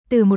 Từ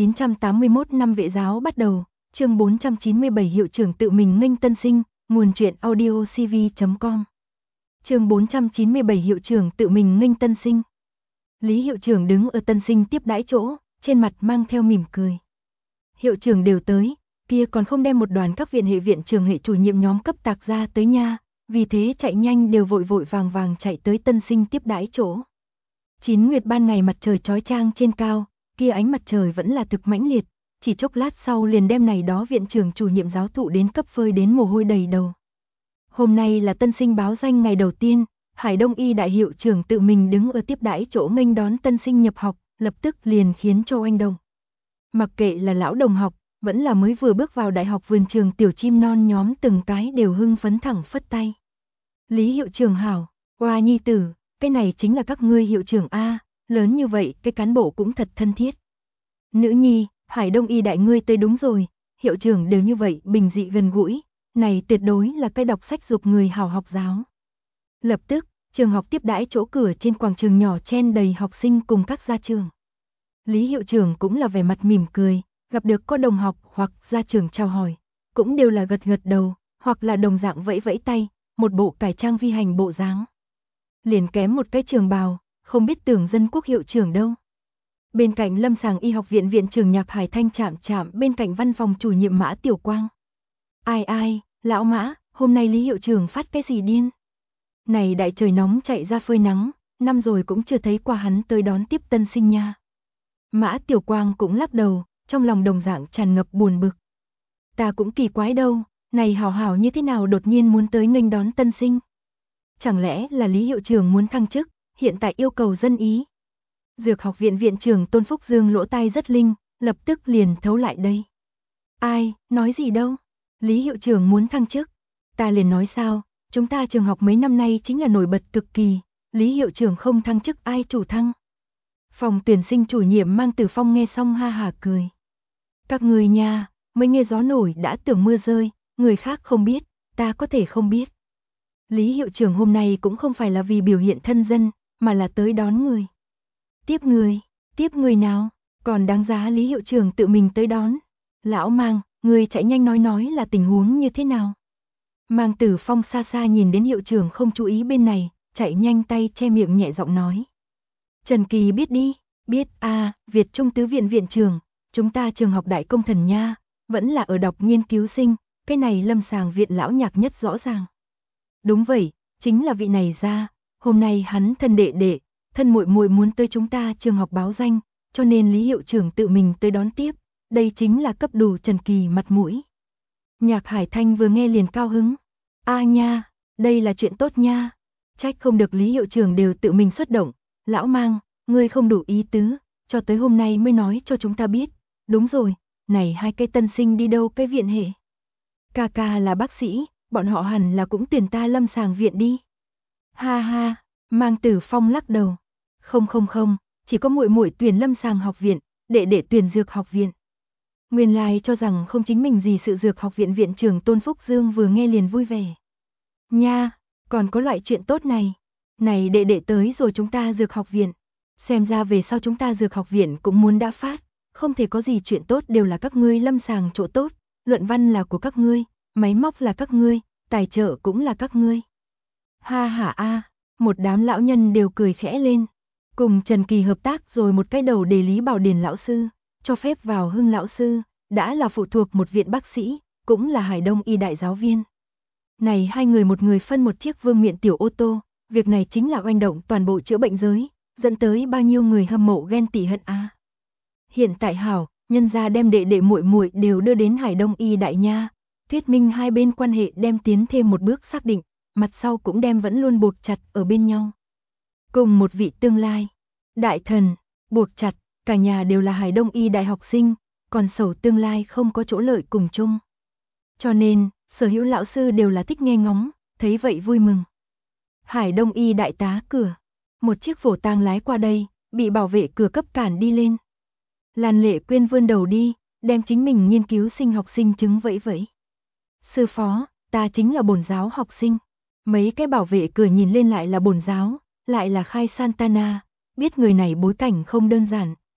1981 năm vệ giáo bắt đầu, chương 497 hiệu trưởng tự mình nghênh tân sinh, nguồn truyện audio cv.com. Chương 497 hiệu trưởng tự mình nghênh tân sinh. Lý hiệu trưởng đứng ở tân sinh tiếp đãi chỗ, trên mặt mang theo mỉm cười. Hiệu trưởng đều tới, kia còn không đem một đoàn các viện hệ viện trường hệ chủ nhiệm nhóm cấp tạc ra tới nha, vì thế chạy nhanh đều vội vội vàng vàng chạy tới tân sinh tiếp đãi chỗ. Chín nguyệt ban ngày mặt trời chói chang trên cao, kia ánh mặt trời vẫn là thực mãnh liệt, chỉ chốc lát sau liền đem này đó viện trưởng chủ nhiệm giáo thụ đến cấp phơi đến mồ hôi đầy đầu. Hôm nay là tân sinh báo danh ngày đầu tiên, Hải Đông Y đại hiệu trưởng tự mình đứng ở tiếp đãi chỗ nghênh đón tân sinh nhập học, lập tức liền khiến cho oanh động. Mặc kệ là lão đồng học, vẫn là mới vừa bước vào đại học vườn trường tiểu chim non nhóm từng cái đều hưng phấn thẳng phất tay. Lý hiệu trưởng hảo, oa nhi tử, cái này chính là các ngươi hiệu trưởng A, lớn như vậy cái cán bộ cũng thật thân thiết. Nữ nhi, Hải Đông Y đại ngươi tới đúng rồi, hiệu trưởng đều như vậy bình dị gần gũi, này tuyệt đối là cái đọc sách dục người hảo học giáo. Lập tức, trường học tiếp đãi chỗ cửa trên quảng trường nhỏ chen đầy học sinh cùng các gia trưởng. Lý hiệu trưởng cũng là vẻ mặt mỉm cười, gặp được có đồng học hoặc gia trưởng chào hỏi, cũng đều là gật gật đầu, hoặc là đồng dạng vẫy vẫy tay, một bộ cải trang vi hành bộ dáng. Liền kém một cái trường bào, không biết tưởng dân quốc hiệu trưởng đâu. Bên cạnh lâm sàng y học viện viện trưởng Nhạc Hải Thanh chạm bên cạnh văn phòng chủ nhiệm Mã Tiểu Quang. Ai, lão Mã, hôm nay Lý hiệu trưởng phát cái gì điên? Này đại trời nóng chạy ra phơi nắng, năm rồi cũng chưa thấy qua hắn tới đón tiếp tân sinh nha. Mã Tiểu Quang cũng lắc đầu, trong lòng đồng dạng tràn ngập buồn bực. Ta cũng kỳ quái đâu, này hảo hảo như thế nào đột nhiên muốn tới nghênh đón tân sinh? Chẳng lẽ là Lý hiệu trưởng muốn thăng chức, hiện tại yêu cầu dân ý? Dược học viện viện trưởng Tôn Phúc Dương lỗ tai rất linh, lập tức liền thấu lại đây. Ai, nói gì đâu? Lý hiệu trưởng muốn thăng chức. Ta liền nói sao, chúng ta trường học mấy năm nay chính là nổi bật cực kỳ, Lý hiệu trưởng không thăng chức ai chủ thăng? Phòng tuyển sinh chủ nhiệm Mang Tử Phong nghe xong ha hả cười. Các người nha, mới nghe gió nổi đã tưởng mưa rơi, người khác không biết, ta có thể không biết. Lý hiệu trưởng hôm nay cũng không phải là vì biểu hiện thân dân, mà là tới đón người. Tiếp người nào, còn đáng giá Lý hiệu trưởng tự mình tới đón. Lão Mang, người chạy nhanh nói là tình huống như thế nào. Mang Tử Phong xa xa nhìn đến hiệu trưởng không chú ý bên này, chạy nhanh tay che miệng nhẹ giọng nói. Trần Kỳ biết đi, biết Việt Trung Tứ Viện viện trưởng, chúng ta trường học Đại Công Thần nha, vẫn là ở đọc nghiên cứu sinh, cái này lâm sàng viện lão Nhạc nhất rõ ràng. Đúng vậy, chính là vị này ra, hôm nay hắn thân đệ, thân muội muội muốn tới chúng ta trường học báo danh, cho nên Lý hiệu trưởng tự mình tới đón tiếp, đây chính là cấp đủ Trần Kỳ mặt mũi. Nhạc Hải Thanh vừa nghe liền cao hứng. Nha, đây là chuyện tốt nha. Trách không được Lý hiệu trưởng đều tự mình xuất động. Lão Mang, ngươi không đủ ý tứ, cho tới hôm nay mới nói cho chúng ta biết. Đúng rồi, này hai cái tân sinh đi đâu cái viện hệ? Ca là bác sĩ, bọn họ hẳn là cũng tuyển ta lâm sàng viện đi. Ha, Mang Tử Phong lắc đầu. Không, chỉ có muội muội tuyển lâm sàng học viện, đệ tuyển dược học viện. Nguyên lai cho rằng không chính mình gì sự dược học viện viện trưởng Tôn Phúc Dương vừa nghe liền vui vẻ. Nha, còn có loại chuyện tốt này. Này đệ tới rồi chúng ta dược học viện. Xem ra về sau chúng ta dược học viện cũng muốn đã phát. Không thể có gì chuyện tốt đều là các ngươi lâm sàng chỗ tốt. Luận văn là của các ngươi, máy móc là các ngươi, tài trợ cũng là các ngươi. Ha, một đám lão nhân đều cười khẽ lên. Cùng Trần Kỳ hợp tác rồi một cái đầu đề Lý Bảo Điền lão sư, cho phép vào Hưng lão sư, đã là phụ thuộc một viện bác sĩ, cũng là Hải Đông Y đại giáo viên. Này hai người một người phân một chiếc vương miện tiểu ô tô, việc này chính là oanh động toàn bộ chữa bệnh giới, dẫn tới bao nhiêu người hâm mộ ghen tị hận a. Hiện tại hảo, nhân gia đem đệ muội muội đều đưa đến Hải Đông Y đại nha, thuyết minh hai bên quan hệ đem tiến thêm một bước xác định, mặt sau cũng đem vẫn luôn buộc chặt ở bên nhau. Cùng một vị tương lai, đại thần, buộc chặt, cả nhà đều là Hải Đông Y đại học sinh, còn sầu tương lai không có chỗ lợi cùng chung. Cho nên, sở hữu lão sư đều là thích nghe ngóng, thấy vậy vui mừng. Hải Đông Y đại tá cửa, một chiếc phổ tang lái qua đây, bị bảo vệ cửa cấp cản đi lên. Lan Lệ Quyên vươn đầu đi, đem chính mình nghiên cứu sinh học sinh chứng vẫy. Sư phó, ta chính là bổn giáo học sinh. Mấy cái bảo vệ cửa nhìn lên lại là bổn giáo, lại là Khai Santana, biết người này bối cảnh không đơn giản,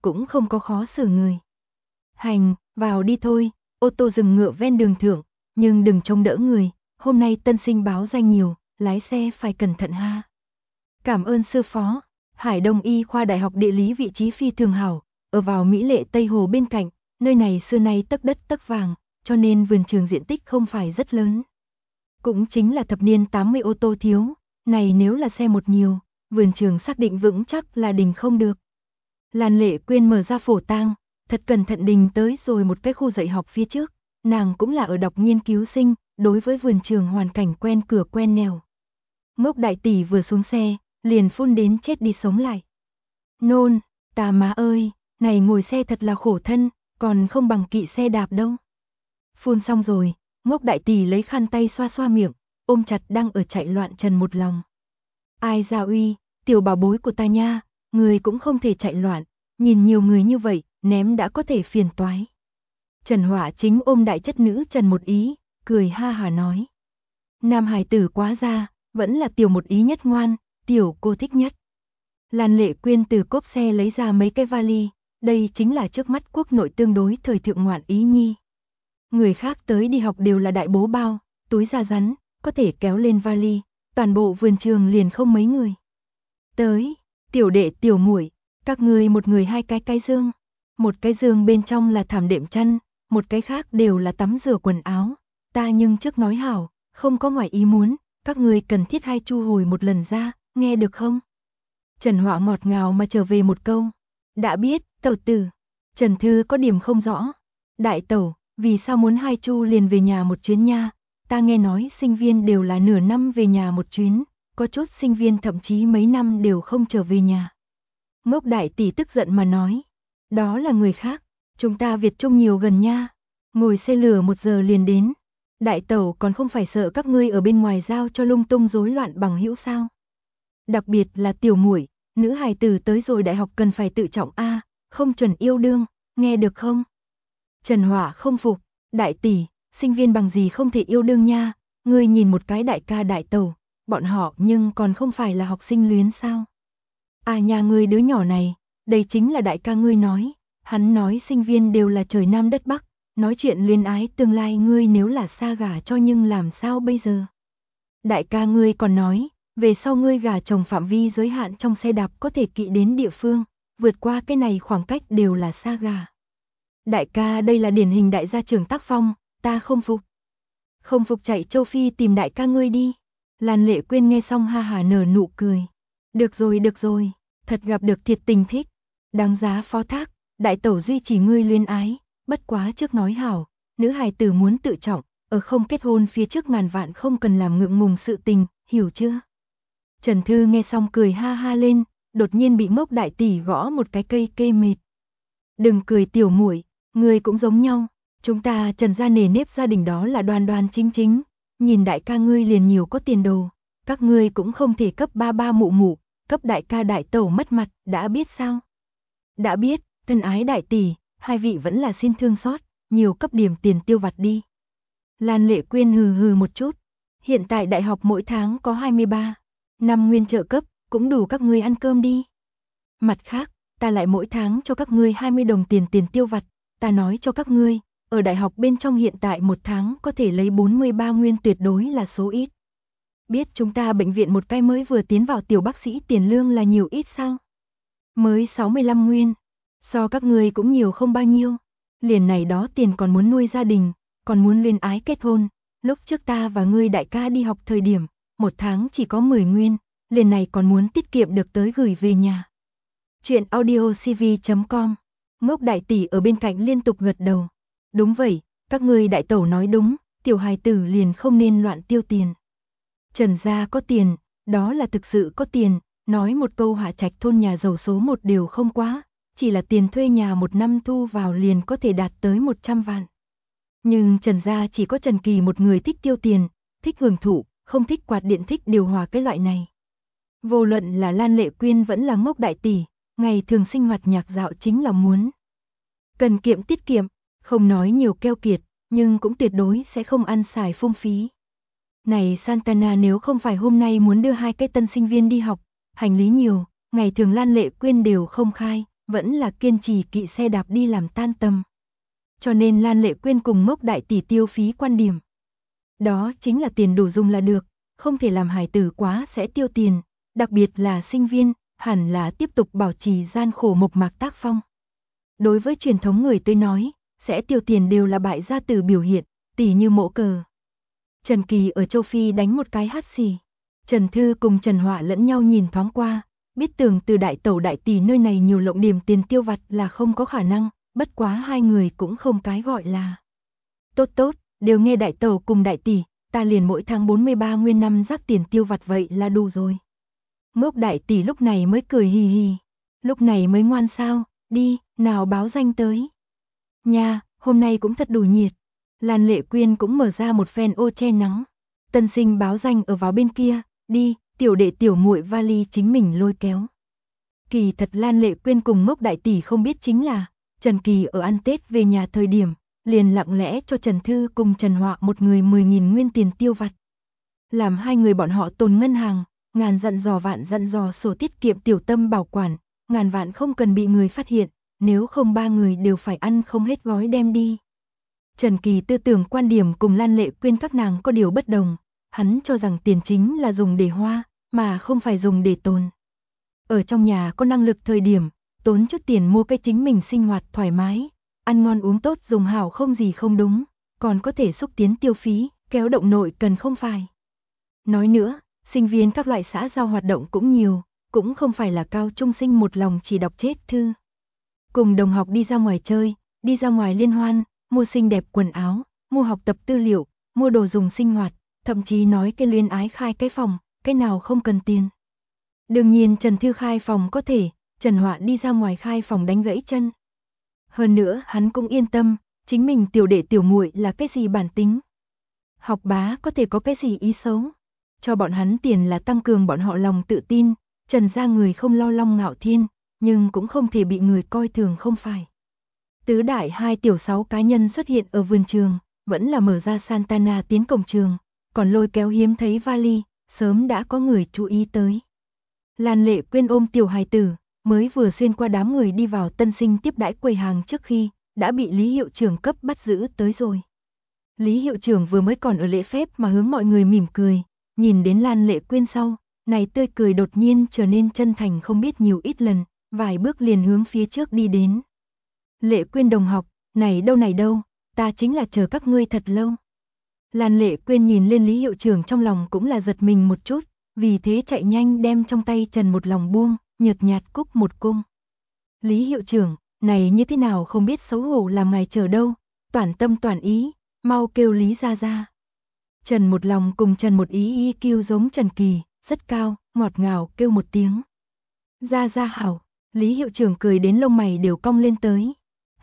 cũng không có khó xử người. Hành, vào đi thôi, ô tô dừng ngựa ven đường thượng, nhưng đừng trông đỡ người, hôm nay tân sinh báo danh nhiều, lái xe phải cẩn thận ha. Cảm ơn sư phó. Hải Đông Y khoa Đại học Địa lý vị trí phi thường hảo, ở vào Mỹ Lệ Tây Hồ bên cạnh, nơi này xưa nay tấc đất tấc vàng, cho nên vườn trường diện tích không phải rất lớn. Cũng chính là thập niên 80 ô tô thiếu, này nếu là xe một nhiều, vườn trường xác định vững chắc là đình không được. Lan Lệ Quyên mở ra phổ tang, thật cẩn thận đình tới rồi một cái khu dạy học phía trước, nàng cũng là ở đọc nghiên cứu sinh, đối với vườn trường hoàn cảnh quen cửa quen nẻo. Ngốc đại tỷ vừa xuống xe, liền phun đến chết đi sống lại. Nôn, ta má ơi, này ngồi xe thật là khổ thân, còn không bằng kỵ xe đạp đâu. Phun xong rồi, Ngốc đại tỷ lấy khăn tay xoa xoa miệng, ôm chặt đang ở chạy loạn Trần một lòng. Ai Gia Uy, tiểu bảo bối của ta nha, người cũng không thể chạy loạn, nhìn nhiều người như vậy, ném đã có thể phiền toái. Trần Hỏa Chính ôm đại chất nữ Trần một ý, cười ha hà nói. Nam hài tử quá ra, vẫn là tiểu một ý nhất ngoan, tiểu cô thích nhất. Lan Lệ Quyên từ cốp xe lấy ra mấy cái vali, đây chính là trước mắt quốc nội tương đối thời thượng ngoạn ý nhi. Người khác tới đi học đều là đại bố bao, túi da rắn, có thể kéo lên vali, toàn bộ vườn trường liền không mấy người. Tới, tiểu đệ tiểu muội, các người một người hai cái dương, một cái dương bên trong là thảm đệm chăn, một cái khác đều là tắm rửa quần áo, ta nhưng trước nói hảo, không có ngoài ý muốn, các người cần thiết hai chu hồi một lần ra, nghe được không? Trần Họa ngọt ngào mà trở về một câu, đã biết, tẩu tử. Trần Thư có điểm không rõ, đại tẩu, vì sao muốn hai chu liền về nhà một chuyến nha, ta nghe nói sinh viên đều là nửa năm về nhà một chuyến, có chút sinh viên thậm chí mấy năm đều không trở về nhà. Ngốc đại tỷ tức giận mà nói, đó là người khác, chúng ta Việt Trung nhiều gần nha, ngồi xe lửa 1 giờ liền đến. Đại tẩu còn không phải sợ các ngươi ở bên ngoài giao cho lung tung rối loạn bằng hữu sao? Đặc biệt là tiểu muội, nữ hài tử tới rồi đại học cần phải tự trọng a, không chuẩn yêu đương, nghe được không? Trần Hỏa không phục, đại tỷ, sinh viên bằng gì không thể yêu đương nha, ngươi nhìn một cái đại ca đại tẩu, bọn họ nhưng còn không phải là học sinh luyến sao? À nhà ngươi đứa nhỏ này, đây chính là đại ca ngươi nói, hắn nói sinh viên đều là trời Nam đất Bắc. Nói chuyện luyến ái tương lai ngươi nếu là xa gả cho nhưng làm sao bây giờ? Đại ca ngươi còn nói, về sau ngươi gả chồng phạm vi giới hạn trong xe đạp có thể kỵ đến địa phương, vượt qua cái này khoảng cách đều là xa gả. Đại ca đây là điển hình đại gia trưởng tác phong, ta không phục. Không phục chạy châu Phi tìm đại ca ngươi đi. Lan Lệ Quyên nghe xong ha hà nở nụ cười. Được rồi, thật gặp được thiệt tình thích. Đáng giá phó thác, đại tẩu duy trì ngươi luyến ái. Bất quá trước nói hảo, nữ hài tử muốn tự trọng, ở không kết hôn phía trước ngàn vạn không cần làm ngượng ngùng sự tình, hiểu chưa? Trần Thư nghe xong cười ha ha lên, đột nhiên bị Ngốc đại tỷ gõ một cái cây kê mệt. Đừng cười tiểu muội, người cũng giống nhau, chúng ta Trần gia nề nếp gia đình đó là đoan đoan chính chính, nhìn đại ca ngươi liền nhiều có tiền đồ, các ngươi cũng không thể cấp ba ba mụ mụ, cấp đại ca đại tẩu mất mặt, đã biết sao? Đã biết, thân ái đại tỷ. Hai vị vẫn là xin thương xót, nhiều cấp điểm tiền tiêu vặt đi. Lan Lệ Quyên hừ hừ một chút, hiện tại đại học mỗi tháng có 23 năm nguyên trợ cấp, cũng đủ các ngươi ăn cơm đi. Mặt khác, ta lại mỗi tháng cho các ngươi 20 đồng tiền tiêu vặt, ta nói cho các ngươi, ở đại học bên trong hiện tại một tháng có thể lấy 43 nguyên tuyệt đối là số ít. Biết chúng ta bệnh viện một cái mới vừa tiến vào tiểu bác sĩ tiền lương là nhiều ít sao? Mới 65 nguyên. So các ngươi cũng nhiều không bao nhiêu, liền này đó tiền còn muốn nuôi gia đình, còn muốn luyến ái kết hôn, lúc trước ta và ngươi đại ca đi học thời điểm, một tháng chỉ có 10 nguyên, liền này còn muốn tiết kiệm được tới gửi về nhà. Chuyện audiocv.com, Ngốc đại tỷ ở bên cạnh liên tục gật đầu. Đúng vậy, các ngươi đại tẩu nói đúng, tiểu hài tử liền không nên loạn tiêu tiền. Trần gia có tiền, đó là thực sự có tiền, nói một câu Hạ Trạch thôn nhà giàu số 1 đều không quá. Chỉ là tiền thuê nhà một năm thu vào liền có thể đạt tới 100 vạn. Nhưng Trần gia chỉ có Trần Kỳ một người thích tiêu tiền, thích hưởng thụ, không thích quạt điện thích điều hòa cái loại này. Vô luận là Lan Lệ Quyên vẫn là Ngốc đại tỷ, ngày thường sinh hoạt nhạc dạo chính là muốn. Cần kiệm tiết kiệm, không nói nhiều keo kiệt, nhưng cũng tuyệt đối sẽ không ăn xài phung phí. Này Santana nếu không phải hôm nay muốn đưa 2 cái tân sinh viên đi học, hành lý nhiều, ngày thường Lan Lệ Quyên đều không khai, vẫn là kiên trì kỵ xe đạp đi làm tan tầm. Cho nên Lan Lệ Quyên cùng Mốc đại tỷ tiêu phí quan điểm. Đó chính là tiền đủ dùng là được, không thể làm hài tử quá sẽ tiêu tiền, đặc biệt là sinh viên, hẳn là tiếp tục bảo trì gian khổ mộc mạc tác phong. Đối với truyền thống người tới nói, sẽ tiêu tiền đều là bại gia tử biểu hiện, tỉ như mỗ cờ. Trần Kỳ ở châu Phi đánh một cái hắt xì. Trần Thư cùng Trần Họa lẫn nhau nhìn thoáng qua, biết tưởng từ đại tẩu đại tỷ nơi này nhiều lộng điểm tiền tiêu vặt là không có khả năng, bất quá hai người cũng không cái gọi là. Tốt tốt, đều nghe đại tẩu cùng đại tỷ, ta liền mỗi tháng 43 nguyên năm rác tiền tiêu vặt vậy là đủ rồi. Mốc đại tỷ lúc này mới cười hì hì, lúc này mới ngoan sao, đi, nào báo danh tới. Nha, hôm nay cũng thật đủ nhiệt. Lan Lệ Quyên cũng mở ra một phen ô che nắng. Tân sinh báo danh ở vào bên kia, đi, tiểu đệ tiểu muội vali chính mình lôi kéo. Kỳ thật Lan Lệ Quyên cùng Mốc đại tỷ không biết chính là, Trần Kỳ ở ăn Tết về nhà thời điểm, liền lặng lẽ cho Trần Thư cùng Trần Họa một người 10.000 nguyên tiền tiêu vặt. Làm hai người bọn họ tồn ngân hàng, ngàn dặn dò vạn dặn dò sổ tiết kiệm tiểu tâm bảo quản, ngàn vạn không cần bị người phát hiện, nếu không ba người đều phải ăn không hết gói đem đi. Trần Kỳ tư tưởng quan điểm cùng Lan Lệ Quyên các nàng có điều bất đồng, hắn cho rằng tiền chính là dùng để hoa, mà không phải dùng để tồn. Ở trong nhà có năng lực thời điểm, tốn chút tiền mua cái chính mình sinh hoạt thoải mái, ăn ngon uống tốt dùng hảo không gì không đúng, còn có thể xúc tiến tiêu phí, kéo động nội cần không phải. Nói nữa, sinh viên các loại xã giao hoạt động cũng nhiều, cũng không phải là cao trung sinh một lòng chỉ đọc chết thư. Cùng đồng học đi ra ngoài chơi, đi ra ngoài liên hoan, mua xinh đẹp quần áo, mua học tập tư liệu, mua đồ dùng sinh hoạt, thậm chí nói cái luyến ái khai cái phòng, cái nào không cần tiền. Đương nhiên Trần Thư khai phòng có thể, Trần Họa đi ra ngoài khai phòng đánh gãy chân. Hơn nữa hắn cũng yên tâm, chính mình tiểu đệ tiểu muội là cái gì bản tính. Học bá có thể có cái gì ý xấu. Cho bọn hắn tiền là tăng cường bọn họ lòng tự tin, Trần gia người không lo long ngạo thiên, nhưng cũng không thể bị người coi thường không phải. Tứ đại 2 tiểu 6 cá nhân xuất hiện ở vườn trường, vẫn là mở ra Santana tiến cổng trường, còn lôi kéo hiếm thấy vali, sớm đã có người chú ý tới. Lan Lệ Quyên ôm tiểu hài tử, mới vừa xuyên qua đám người đi vào tân sinh tiếp đãi quầy hàng trước khi, đã bị Lý hiệu trưởng cấp bắt giữ tới rồi. Lý hiệu trưởng vừa mới còn ở lễ phép mà hướng mọi người mỉm cười, nhìn đến Lan Lệ Quyên sau, này tươi cười đột nhiên trở nên chân thành không biết nhiều ít lần, vài bước liền hướng phía trước đi đến. Lệ Quyên đồng học, này đâu, ta chính là chờ các ngươi thật lâu. Lan Lệ Quyên nhìn lên Lý hiệu trưởng trong lòng cũng là giật mình một chút, vì thế chạy nhanh đem trong tay trần một lòng buông, nhợt nhạt cúc một cung. Lý hiệu trưởng, này như thế nào không biết xấu hổ làm ngài chờ đâu, toàn tâm toàn ý, mau kêu Lý ra ra. Trần một lòng cùng Trần một ý kêu giống Trần Kỳ, rất cao, ngọt ngào kêu một tiếng. Ra ra hảo, Lý hiệu trưởng cười đến lông mày đều cong lên tới.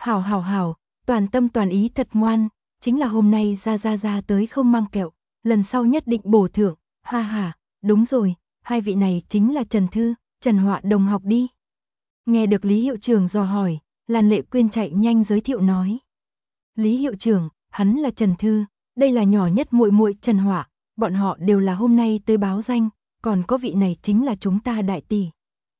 Hảo, toàn tâm toàn ý thật ngoan, chính là hôm nay ra tới không mang kẹo, lần sau nhất định bổ thưởng, ha ha, đúng rồi, hai vị này chính là Trần Thư, Trần Họa đồng học đi. Nghe được Lý hiệu trưởng dò hỏi, Lan Lệ Quyên chạy nhanh giới thiệu nói. Lý hiệu trưởng, hắn là Trần Thư, đây là nhỏ nhất muội muội Trần Họa, bọn họ đều là hôm nay tới báo danh, còn có vị này chính là chúng ta đại tỷ.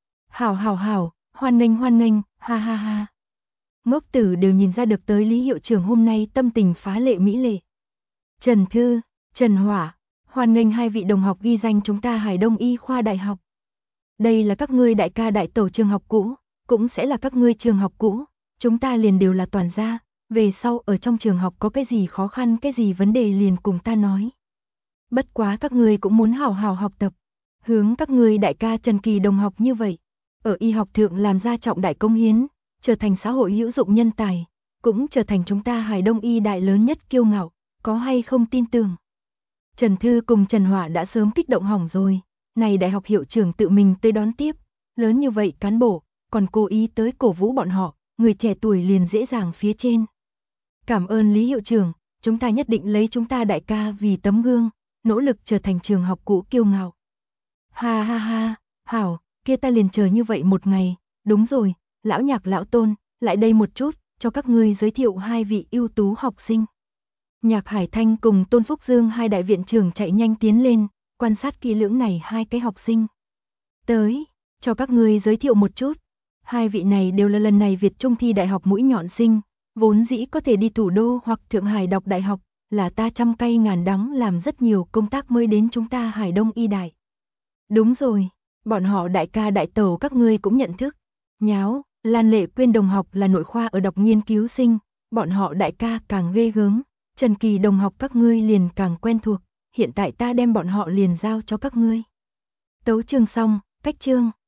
Hảo, hoan nghênh, ha ha. Ngốc tử đều nhìn ra được tới Lý hiệu trưởng hôm nay tâm tình phá lệ mỹ lệ. Trần Thư, Trần Họa, hoan nghênh hai vị đồng học ghi danh chúng ta Hải Đông Y khoa đại học. Đây là các ngươi đại ca đại tẩu trường học cũ, cũng sẽ là các ngươi trường học cũ, chúng ta liền đều là toàn gia, về sau ở trong trường học có cái gì khó khăn cái gì vấn đề liền cùng ta nói. Bất quá các ngươi cũng muốn hào hào học tập, hướng các ngươi đại ca Trần Kỳ đồng học như vậy, ở y học thượng làm ra trọng đại công hiến, trở thành xã hội hữu dụng nhân tài, cũng trở thành chúng ta Hải Đông Y đại lớn nhất kiêu ngạo, có hay không tin tưởng. Trần Thư cùng Trần Họa đã sớm kích động hỏng rồi, này đại học hiệu trưởng tự mình tới đón tiếp, lớn như vậy cán bộ, còn cố ý tới cổ vũ bọn họ, người trẻ tuổi liền dễ dàng phía trên. Cảm ơn Lý hiệu trưởng, chúng ta nhất định lấy chúng ta đại ca vì tấm gương, nỗ lực trở thành trường học cũ kiêu ngạo. Ha, hảo, kia ta liền chờ như vậy một ngày, đúng rồi, lão Nhạc lão Tôn, lại đây một chút, cho các ngươi giới thiệu hai vị ưu tú học sinh. Nhạc Hải Thanh cùng Tôn Phúc Dương hai đại viện trưởng chạy nhanh tiến lên, quan sát kỹ lưỡng này hai cái học sinh. Tới, cho các ngươi giới thiệu một chút. Hai vị này đều là lần này Việt Trung thi đại học mũi nhọn sinh, vốn dĩ có thể đi Thủ Đô hoặc Thượng Hải đọc đại học, là ta trăm cay ngàn đắng làm rất nhiều công tác mới đến chúng ta Hải Đông Y Đại. Đúng rồi, bọn họ đại ca đại tẩu các ngươi cũng nhận thức. Nháo, Lan Lệ Quyên đồng học là nội khoa ở đọc nghiên cứu sinh, bọn họ đại ca càng ghê gớm, Trần Kỳ đồng học các ngươi liền càng quen thuộc, hiện tại ta đem bọn họ liền giao cho các ngươi. Tấu chương xong, cách chương.